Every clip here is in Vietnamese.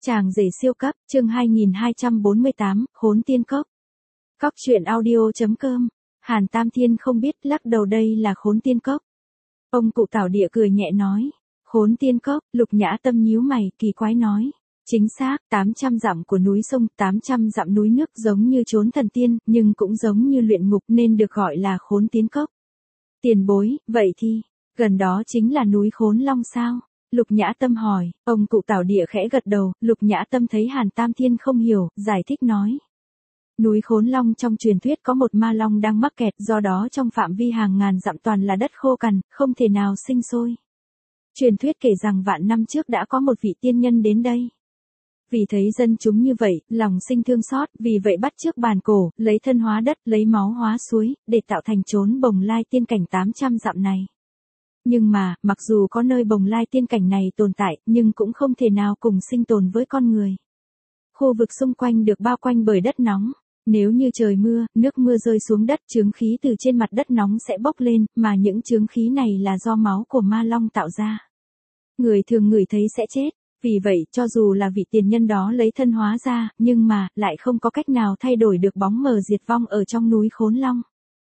Chàng rể siêu cấp, chương 2248, Khốn Tiên Cốc. Cóc truyện audio.com. Hàn Tam Thiên không biết, lắc đầu đây là Khốn Tiên Cốc. Ông cụ Tảo Địa cười nhẹ nói. Khốn Tiên Cốc, Lục Nhã Tâm nhíu mày, kỳ quái nói. Chính xác, 800 dặm của núi sông, 800 dặm núi nước giống như chốn thần tiên, nhưng cũng giống như luyện ngục nên được gọi là Khốn Tiên Cốc. Tiền bối, vậy thì, gần đó chính là núi Khốn Long sao? Lục Nhã Tâm hỏi, ông cụ Tảo Địa khẽ gật đầu, Lục Nhã Tâm thấy Hàn Tam Thiên không hiểu, giải thích nói. Núi Khốn Long trong truyền thuyết có một ma long đang mắc kẹt, do đó trong phạm vi hàng ngàn dặm toàn là đất khô cằn, không thể nào sinh sôi. Truyền thuyết kể rằng vạn năm trước đã có một vị tiên nhân đến đây. Vì thấy dân chúng như vậy, lòng sinh thương xót, vì vậy bắt chước bàn cổ, lấy thân hóa đất, lấy máu hóa suối, để tạo thành chốn Bồng Lai tiên cảnh 800 dặm này. Nhưng mà, mặc dù có nơi Bồng Lai tiên cảnh này tồn tại, nhưng cũng không thể nào cùng sinh tồn với con người. Khu vực xung quanh được bao quanh bởi đất nóng. Nếu như trời mưa, nước mưa rơi xuống đất, chướng khí từ trên mặt đất nóng sẽ bốc lên, mà những chướng khí này là do máu của ma long tạo ra. Người thường ngửi thấy sẽ chết. Vì vậy, cho dù là vị tiền nhân đó lấy thân hóa ra, nhưng mà, lại không có cách nào thay đổi được bóng mờ diệt vong ở trong núi Khốn Long.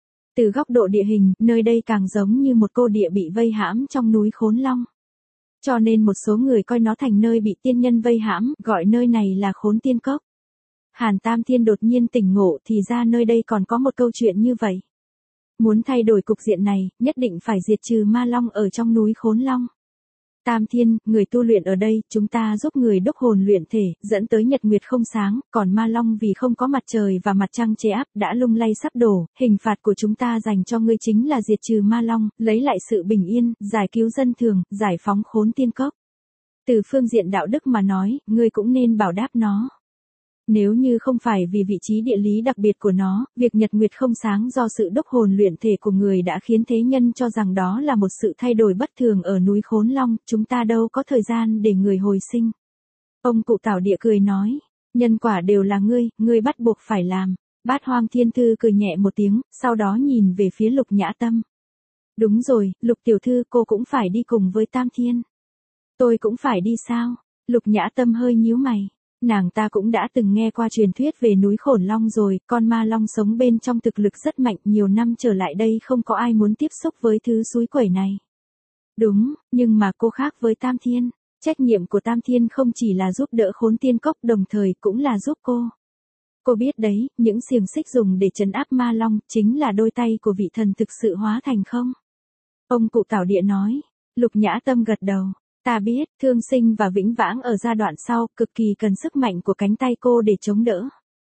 Từ góc độ địa hình, nơi đây càng giống như một cô địa bị vây hãm trong núi Khốn Long. Cho nên một số người coi nó thành nơi bị tiên nhân vây hãm, gọi nơi này là Khốn Tiên Cốc. Hàn Tam Thiên đột nhiên tỉnh ngộ thì ra nơi đây còn có một câu chuyện như vậy. Muốn thay đổi cục diện này, nhất định phải diệt trừ ma long ở trong núi Khốn Long. Tam Thiên, người tu luyện ở đây, chúng ta giúp người đúc hồn luyện thể, dẫn tới nhật nguyệt không sáng, còn ma long vì không có mặt trời và mặt trăng che áp, đã lung lay sắp đổ, hình phạt của chúng ta dành cho ngươi chính là diệt trừ ma long, lấy lại sự bình yên, giải cứu dân thường, giải phóng Khốn Tiên Cốc. Từ phương diện đạo đức mà nói, ngươi cũng nên bảo đáp nó. Nếu như không phải vì vị trí địa lý đặc biệt của nó, việc nhật nguyệt không sáng do sự đúc hồn luyện thể của người đã khiến thế nhân cho rằng đó là một sự thay đổi bất thường ở núi Khốn Long, chúng ta đâu có thời gian để người hồi sinh. Ông cụ Tảo Địa cười nói, nhân quả đều là ngươi bắt buộc phải làm. Bát Hoang Thiên Thư cười nhẹ một tiếng, sau đó nhìn về phía Lục Nhã Tâm. Đúng rồi, Lục tiểu thư cô cũng phải đi cùng với Tam Thiên. Tôi cũng phải đi sao? Lục Nhã Tâm hơi nhíu mày. Nàng ta cũng đã từng nghe qua truyền thuyết về núi Khốn Long rồi, con ma long sống bên trong thực lực rất mạnh, nhiều năm trở lại đây không có ai muốn tiếp xúc với thứ xúi quẩy này. Đúng, nhưng mà cô khác với Tam Thiên, trách nhiệm của Tam Thiên không chỉ là giúp đỡ Khốn Tiên Cốc, đồng thời cũng là giúp cô. Cô biết đấy, những xiềng xích dùng để trấn áp ma long, chính là đôi tay của vị thần thực sự hóa thành không? Ông cụ Tảo Địa nói. Lục Nhã Tâm gật đầu. Ta biết, thương sinh và vĩnh vãng ở giai đoạn sau, cực kỳ cần sức mạnh của cánh tay cô để chống đỡ.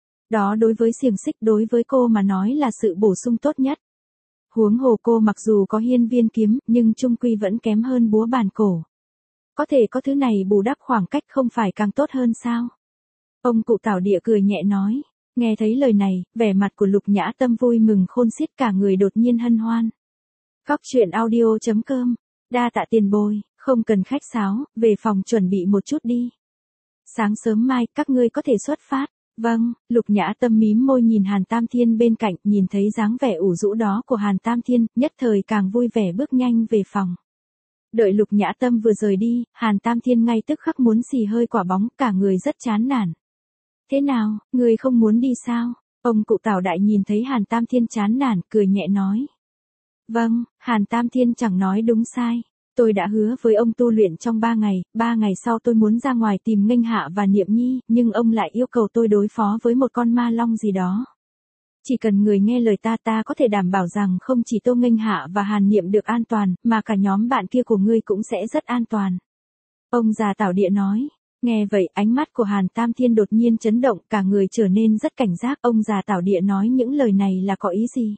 Đó đối với xiềng xích đối với cô mà nói là sự bổ sung tốt nhất. Huống hồ cô mặc dù có hiên viên kiếm, nhưng chung quy vẫn kém hơn búa bàn cổ. Có thể có thứ này bù đắp khoảng cách không phải càng tốt hơn sao? Ông cụ Tảo Địa cười nhẹ nói. Nghe thấy lời này, vẻ mặt của Lục Nhã Tâm vui mừng khôn xiết, cả người đột nhiên hân hoan. Cóc truyện audio.com. Đa tạ tiền bối. Không cần khách sáo, về phòng chuẩn bị một chút đi. Sáng sớm mai, các ngươi có thể xuất phát. Vâng, Lục Nhã Tâm mím môi nhìn Hàn Tam Thiên bên cạnh, nhìn thấy dáng vẻ ủ rũ đó của Hàn Tam Thiên, nhất thời càng vui vẻ bước nhanh về phòng. Đợi Lục Nhã Tâm vừa rời đi, Hàn Tam Thiên ngay tức khắc muốn xì hơi quả bóng, cả người rất chán nản. Thế nào, ngươi không muốn đi sao? Ông cụ Tảo Đại nhìn thấy Hàn Tam Thiên chán nản, cười nhẹ nói. Vâng, Hàn Tam Thiên chẳng nói đúng sai. Tôi đã hứa với ông tu luyện trong 3 ngày sau tôi muốn ra ngoài tìm Nghênh Hạ và Niệm Nhi, nhưng ông lại yêu cầu tôi đối phó với một con ma long gì đó. Chỉ cần người nghe lời ta có thể đảm bảo rằng không chỉ Tô Nghênh Hạ và Hàn Niệm được an toàn, mà cả nhóm bạn kia của ngươi cũng sẽ rất an toàn. Ông già Tảo Địa nói. Nghe vậy, ánh mắt của Hàn Tam Thiên đột nhiên chấn động, cả người trở nên rất cảnh giác. Ông già Tảo Địa nói những lời này là có ý gì?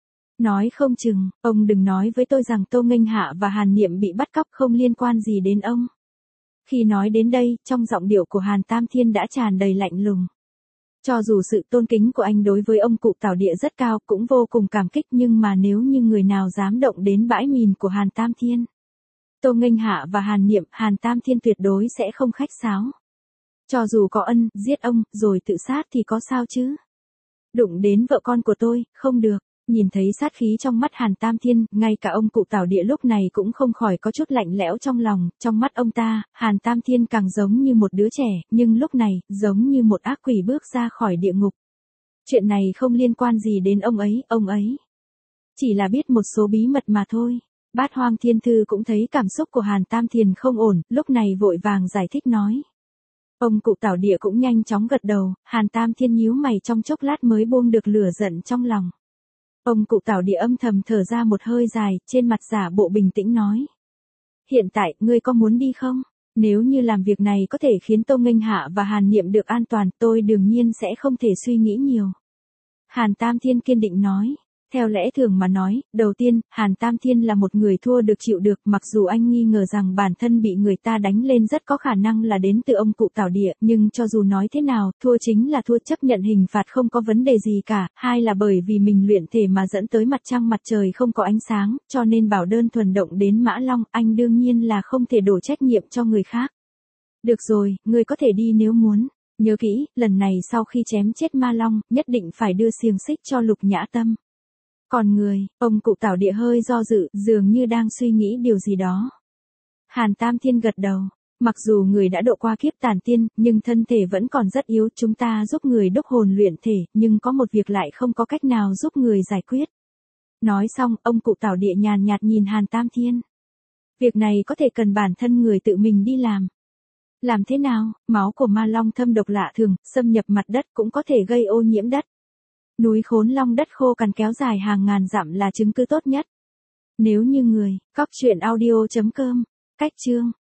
Nói không chừng, ông đừng nói với tôi rằng Tô Nghênh Hạ và Hàn Niệm bị bắt cóc không liên quan gì đến ông. Khi nói đến đây, trong giọng điệu của Hàn Tam Thiên đã tràn đầy lạnh lùng. Cho dù sự tôn kính của anh đối với ông cụ Tảo Địa rất cao, cũng vô cùng cảm kích, nhưng mà nếu như người nào dám động đến bãi mìn của Hàn Tam Thiên, Tô Nghênh Hạ và Hàn Niệm, Hàn Tam Thiên tuyệt đối sẽ không khách sáo. Cho dù có ân, giết ông, rồi tự sát thì có sao chứ? Đụng đến vợ con của tôi, không được. Nhìn thấy sát khí trong mắt Hàn Tam Thiên, ngay cả ông cụ Tảo Địa lúc này cũng không khỏi có chút lạnh lẽo trong lòng, trong mắt ông ta, Hàn Tam Thiên càng giống như một đứa trẻ, nhưng lúc này, giống như một ác quỷ bước ra khỏi địa ngục. Chuyện này không liên quan gì đến ông ấy chỉ là biết một số bí mật mà thôi. Bát Hoang Thiên Thư cũng thấy cảm xúc của Hàn Tam Thiên không ổn, lúc này vội vàng giải thích nói. Ông cụ Tảo Địa cũng nhanh chóng gật đầu, Hàn Tam Thiên nhíu mày trong chốc lát mới buông được lửa giận trong lòng. Ông cụ Tảo Địa âm thầm thở ra một hơi dài, trên mặt giả bộ bình tĩnh nói. Hiện tại, ngươi có muốn đi không? Nếu như làm việc này có thể khiến Tô Nghênh Hạ và Hàn Niệm được an toàn, tôi đương nhiên sẽ không thể suy nghĩ nhiều. Hàn Tam Thiên kiên định nói. Theo lẽ thường mà nói, đầu tiên, Hàn Tam Thiên là một người thua được chịu được, mặc dù anh nghi ngờ rằng bản thân bị người ta đánh lên rất có khả năng là đến từ ông cụ Tảo Địa, nhưng cho dù nói thế nào, thua chính là thua, chấp nhận hình phạt không có vấn đề gì cả, hai là bởi vì mình luyện thể mà dẫn tới mặt trăng mặt trời không có ánh sáng, cho nên bảo đơn thuần động đến Mã Long, anh đương nhiên là không thể đổ trách nhiệm cho người khác. Được rồi, người có thể đi nếu muốn. Nhớ kỹ, lần này sau khi chém chết Ma Long, nhất định phải đưa xiềng xích cho Lục Nhã Tâm. Còn người, ông cụ Tảo Địa hơi do dự, dường như đang suy nghĩ điều gì đó. Hàn Tam Thiên gật đầu. Mặc dù người đã độ qua kiếp tàn tiên, nhưng thân thể vẫn còn rất yếu. Chúng ta giúp người đúc hồn luyện thể, nhưng có một việc lại không có cách nào giúp người giải quyết. Nói xong, ông cụ Tảo Địa nhàn nhạt nhìn Hàn Tam Thiên. Việc này có thể cần bản thân người tự mình đi làm. Làm thế nào? Máu của Ma Long thâm độc lạ thường, xâm nhập mặt đất cũng có thể gây ô nhiễm đất. Núi Khốn Long đất khô cằn kéo dài hàng ngàn dặm là chứng cứ tốt nhất. Nếu như người, cóc truyện audio.com, cách chương